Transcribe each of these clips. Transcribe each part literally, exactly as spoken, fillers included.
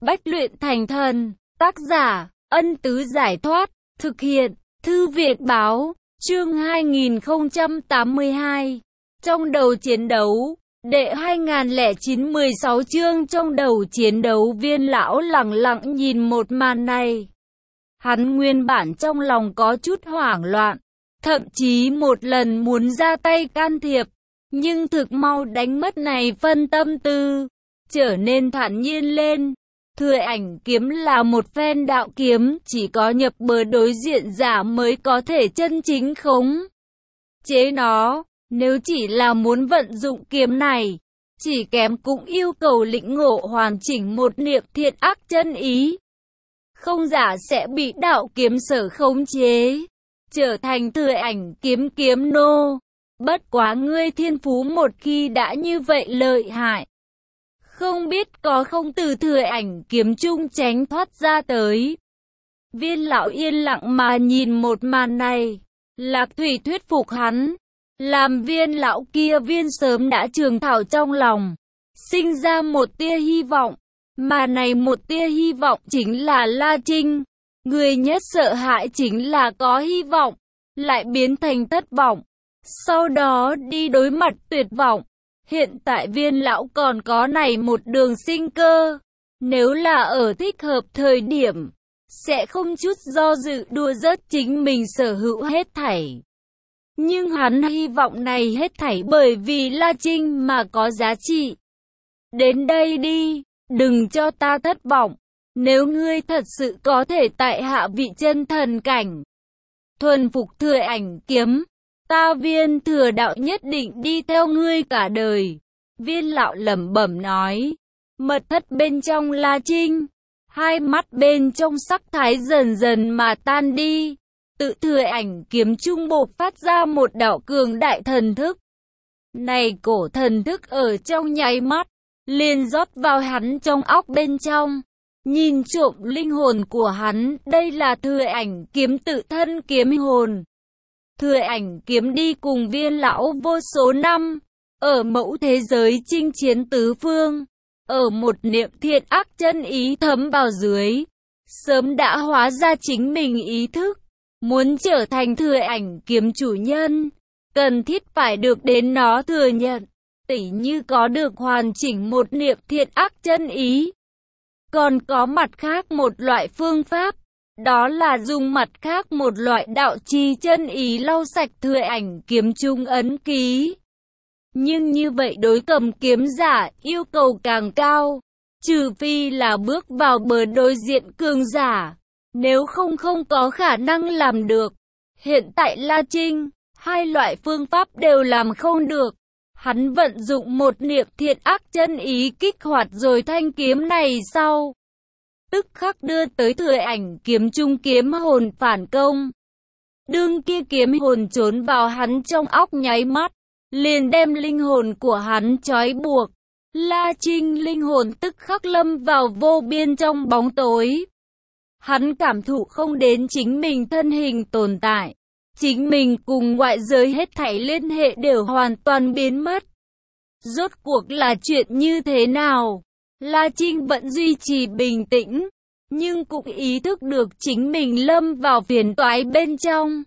bách luyện thành thần. Tác giả, Ân Tứ Giải Thoát. Thực hiện, Thư Viện Báo. Chương hai nghìn không trăm tám mươi hai. Trong đầu chiến đấu. Đệ hai nghìn lẻ chín mười sáu chương trong đầu chiến đấu. Viên lão lẳng lặng nhìn một màn này. Hắn nguyên bản trong lòng có chút hoảng loạn, thậm chí một lần muốn ra tay can thiệp, nhưng thực mau đánh mất này phân tâm tư, trở nên thản nhiên lên. Thừa ảnh kiếm là một phen đạo kiếm, chỉ có nhập bờ đối diện giả mới có thể chân chính khống chế nó. Nếu chỉ là muốn vận dụng kiếm này, chỉ kém cũng yêu cầu lĩnh ngộ hoàn chỉnh một niệm thiện ác chân ý. Không giả sẽ bị đạo kiếm sở khống chế, trở thành thừa ảnh kiếm kiếm nô. Bất quá ngươi thiên phú một khi đã như vậy lợi hại, không biết có không từ thừa ảnh kiếm chung tránh thoát ra tới. Viên lão yên lặng mà nhìn một màn này. Lạc Thủy thuyết phục hắn, làm viên lão kia viên sớm đã trường thảo trong lòng, sinh ra một tia hy vọng. Mà này một tia hy vọng chính là La Trinh. Người nhất sợ hãi chính là có hy vọng, lại biến thành thất vọng, sau đó đi đối mặt tuyệt vọng. Hiện tại viên lão còn có này một đường sinh cơ. Nếu là ở thích hợp thời điểm, sẽ không chút do dự đua dớt chính mình sở hữu hết thảy. Nhưng hắn hy vọng này hết thảy bởi vì La Trinh mà có giá trị. Đến đây đi, đừng cho ta thất vọng. Nếu ngươi thật sự có thể tại hạ vị chân thần cảnh, thuần phục thừa ảnh kiếm, ta viên thừa đạo nhất định đi theo ngươi cả đời. Viên lão lẩm bẩm nói. Mật thất bên trong La Trinh, hai mắt bên trong sắc thái dần dần mà tan đi. Tự thừa ảnh kiếm trung bộc phát ra một đạo cường đại thần thức. Này cổ thần thức ở trong nháy mắt liền rót vào hắn trong óc bên trong, nhìn trộm linh hồn của hắn. Đây là thừa ảnh kiếm tự thân kiếm hồn. Thừa ảnh kiếm đi cùng viên lão vô số năm, ở mẫu thế giới chinh chiến tứ phương, ở một niệm thiện ác chân ý thấm vào dưới, sớm đã hóa ra chính mình ý thức. Muốn trở thành thừa ảnh kiếm chủ nhân, cần thiết phải được đến nó thừa nhận. Tỉ như có được hoàn chỉnh một niệm thiện ác chân ý. Còn có mặt khác một loại phương pháp, đó là dùng mặt khác một loại đạo chi chân ý lau sạch thừa ảnh kiếm trung ấn ký. Nhưng như vậy đối cầm kiếm giả yêu cầu càng cao, trừ phi là bước vào bờ đối diện cường giả, nếu không không có khả năng làm được. Hiện tại La Trinh, hai loại phương pháp đều làm không được. Hắn vận dụng một niệm thiện ác chân ý kích hoạt rồi thanh kiếm này sau, tức khắc đưa tới thừa ảnh kiếm trung kiếm hồn phản công. Đương kia kiếm hồn trốn vào hắn trong óc nháy mắt, liền đem linh hồn của hắn trói buộc. La Trinh linh hồn tức khắc lâm vào vô biên trong bóng tối. Hắn cảm thụ không đến chính mình thân hình tồn tại. Chính mình cùng ngoại giới hết thảy liên hệ đều hoàn toàn biến mất. Rốt cuộc là chuyện như thế nào? La Trinh vẫn duy trì bình tĩnh, nhưng cũng ý thức được chính mình lâm vào phiền toái bên trong.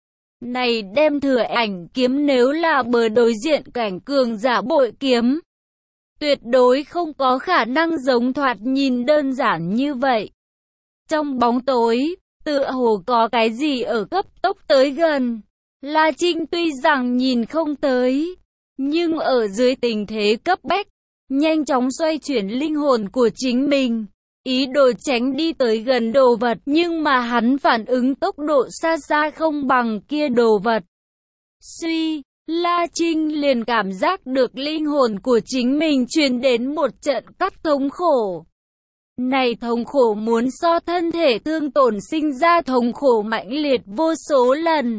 Này đem thừa ảnh kiếm nếu là bờ đối diện cảnh cường giả bội kiếm, tuyệt đối không có khả năng giống thoạt nhìn đơn giản như vậy. Trong bóng tối, tựa hồ có cái gì ở cấp tốc tới gần. La Trinh tuy rằng nhìn không tới, nhưng ở dưới tình thế cấp bách, nhanh chóng xoay chuyển linh hồn của chính mình, ý đồ tránh đi tới gần đồ vật, nhưng mà hắn phản ứng tốc độ xa xa không bằng kia đồ vật. Suy, La Trinh liền cảm giác được linh hồn của chính mình truyền đến một trận cắt thống khổ. Này thống khổ muốn so thân thể thương tổn sinh ra thống khổ mãnh liệt vô số lần.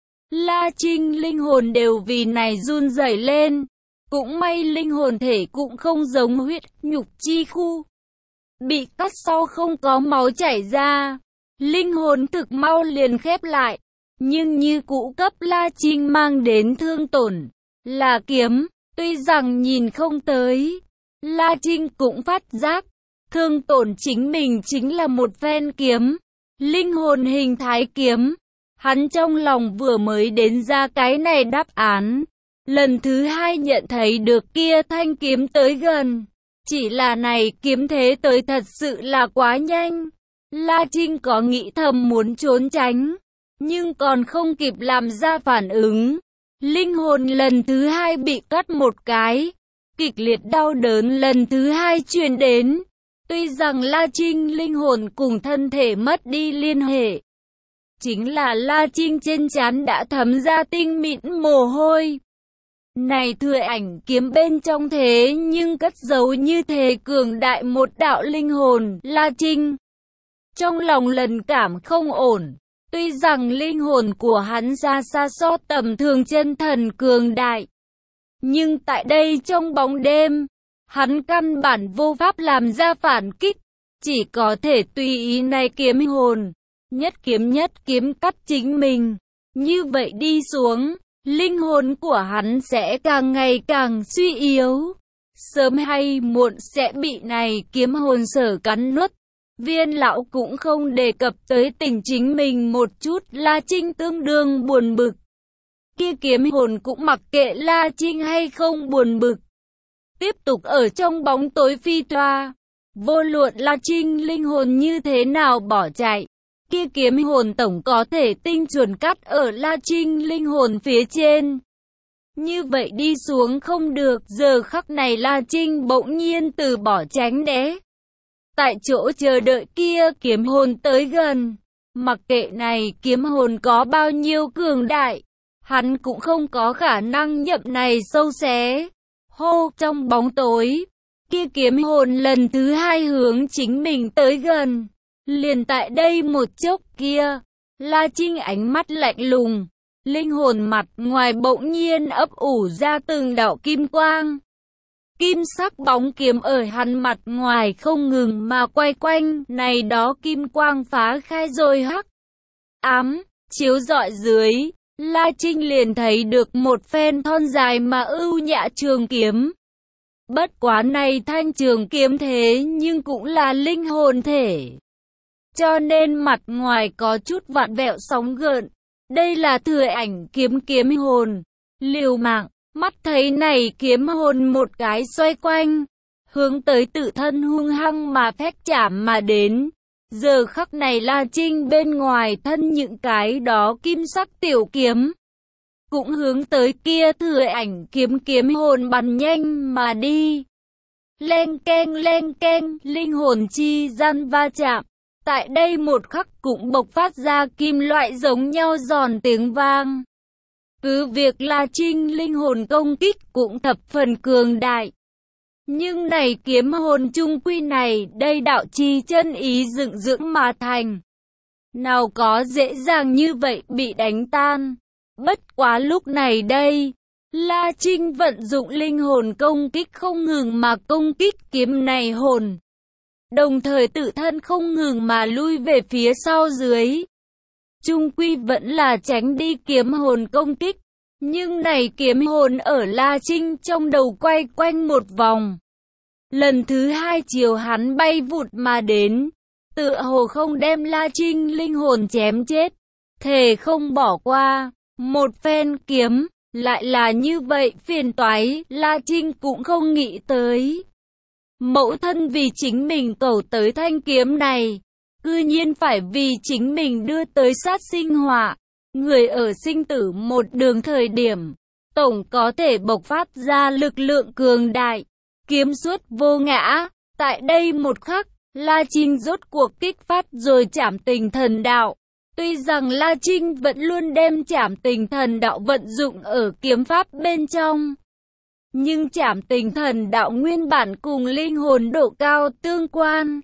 La Trinh linh hồn đều vì này run rẩy lên. Cũng may linh hồn thể cũng không giống huyết nhục chi khu, bị cắt sau không có máu chảy ra. Linh hồn thực mau liền khép lại. Nhưng như cũ cấp La Trinh mang đến thương tổn là kiếm. Tuy rằng nhìn không tới, La Trinh cũng phát giác thương tổn chính mình chính là một phen kiếm, linh hồn hình thái kiếm. Hắn trong lòng vừa mới đến ra cái này đáp án, lần thứ hai nhận thấy được kia thanh kiếm tới gần. Chỉ là này kiếm thế tới thật sự là quá nhanh. La Trinh có nghĩ thầm muốn trốn tránh, nhưng còn không kịp làm ra phản ứng. Linh hồn lần thứ hai bị cắt một cái, kịch liệt đau đớn lần thứ hai truyền đến. Tuy rằng La Trinh linh hồn cùng thân thể mất đi liên hệ, chính là La Trinh trên trán đã thấm ra tinh mịn mồ hôi. Này thừa ảnh kiếm bên trong thế nhưng cất giấu như thế cường đại một đạo linh hồn. La Trinh trong lòng lần cảm không ổn. Tuy rằng linh hồn của hắn xa xa so tầm thường chân thần cường đại, nhưng tại đây trong bóng đêm, hắn căn bản vô pháp làm ra phản kích, chỉ có thể tùy ý này kiếm hồn, nhất kiếm nhất kiếm cắt chính mình. Như vậy đi xuống, linh hồn của hắn sẽ càng ngày càng suy yếu, sớm hay muộn sẽ bị này kiếm hồn sở cắn nuốt. Viên lão cũng không đề cập tới tình chính mình một chút, La Trinh tương đương buồn bực. Kia kiếm hồn cũng mặc kệ La Trinh hay không buồn bực, tiếp tục ở trong bóng tối phi toa. Vô luận La Trinh linh hồn như thế nào bỏ chạy, kia kiếm hồn tổng có thể tinh chuẩn cắt ở La Trinh linh hồn phía trên. Như vậy đi xuống không được. Giờ khắc này La Trinh bỗng nhiên từ bỏ tránh né, tại chỗ chờ đợi kia kiếm hồn tới gần. Mặc kệ này kiếm hồn có bao nhiêu cường đại, hắn cũng không có khả năng nhậm này sâu xé. Hô, trong bóng tối, kia kiếm hồn lần thứ hai hướng chính mình tới gần. Liền tại đây một chốc kia, La Trinh ánh mắt lạnh lùng, linh hồn mặt ngoài bỗng nhiên ấp ủ ra từng đạo kim quang. Kim sắc bóng kiếm ở hắn mặt ngoài không ngừng mà quay quanh, này đó kim quang phá khai rồi hắc ám, chiếu rọi dưới, La Trinh liền thấy được một phen thon dài mà ưu nhã trường kiếm. Bất quá này thanh trường kiếm thế nhưng cũng là linh hồn thể, cho nên mặt ngoài có chút vặn vẹo sóng gợn. Đây là thừa ảnh kiếm kiếm hồn. Liều mạng, mắt thấy này kiếm hồn một cái xoay quanh, hướng tới tự thân hung hăng mà phách chạm mà đến. Giờ khắc này La Trinh bên ngoài thân những cái đó kim sắc tiểu kiếm, cũng hướng tới kia thừa ảnh kiếm kiếm hồn bắn nhanh mà đi. Len keng len keng, linh hồn chi gian va chạm. Tại đây một khắc cũng bộc phát ra kim loại giống nhau giòn tiếng vang. Cứ việc La Trinh linh hồn công kích cũng thập phần cường đại, nhưng này kiếm hồn trung quy này, đây đạo chi chân ý dựng dưỡng mà thành, nào có dễ dàng như vậy bị đánh tan. Bất quá lúc này đây, La Trinh vận dụng linh hồn công kích không ngừng mà công kích kiếm này hồn, đồng thời tự thân không ngừng mà lui về phía sau dưới. Trung quy vẫn là tránh đi kiếm hồn công kích, nhưng này kiếm hồn ở La Trinh trong đầu quay quanh một vòng. Lần thứ hai chiều hắn bay vụt mà đến, tựa hồ không đem La Trinh linh hồn chém chết, thề không bỏ qua. Một phen kiếm, lại là như vậy phiền toái, La Trinh cũng không nghĩ tới. Mẫu thân vì chính mình cầu tới thanh kiếm này, cư nhiên phải vì chính mình đưa tới sát sinh họa. Người ở sinh tử một đường thời điểm, tổng có thể bộc phát ra lực lượng cường đại, kiếm suốt vô ngã. Tại đây một khắc, La Trinh rốt cuộc kích phát rồi trảm tình thần đạo. Tuy rằng La Trinh vẫn luôn đem trảm tình thần đạo vận dụng ở kiếm pháp bên trong, nhưng trảm tình thần đạo nguyên bản cùng linh hồn độ cao tương quan.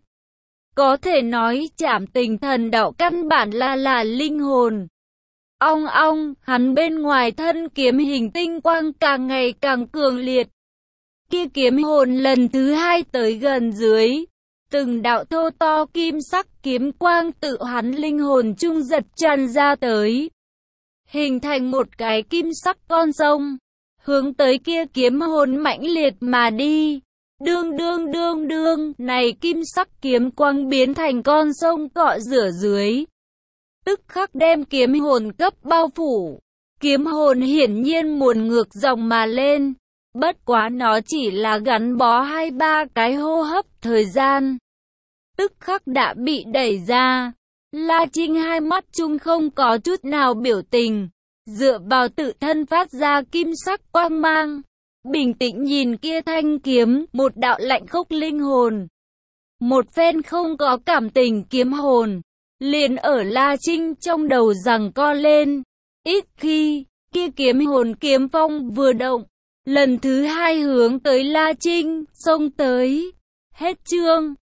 Có thể nói trảm tình thần đạo căn bản là là linh hồn. Ong ong, hắn bên ngoài thân kiếm hình tinh quang càng ngày càng cường liệt. Kia kiếm hồn lần thứ hai tới gần dưới, từng đạo thô to kim sắc kiếm quang tự hắn linh hồn trung giật tràn ra tới, hình thành một cái kim sắc con sông, hướng tới kia kiếm hồn mãnh liệt mà đi. Đương đương đương đương, này kim sắc kiếm quang biến thành con sông cọ rửa dưới. Tức khắc đem kiếm hồn cấp bao phủ. Kiếm hồn hiển nhiên muốn ngược dòng mà lên. Bất quá nó chỉ là gắn bó hai ba cái hô hấp thời gian. Tức khắc đã bị đẩy ra. La Trinh hai mắt chung không có chút nào biểu tình. Dựa vào tự thân phát ra kim sắc quang mang. Bình tĩnh nhìn kia thanh kiếm, một đạo lạnh khốc linh hồn. Một phen không có cảm tình kiếm hồn. Liền ở La Trinh trong đầu giằng co lên. Ít khi, kia kiếm hồn kiếm phong vừa động. Lần thứ hai hướng tới La Trinh, xông tới. Hết chương.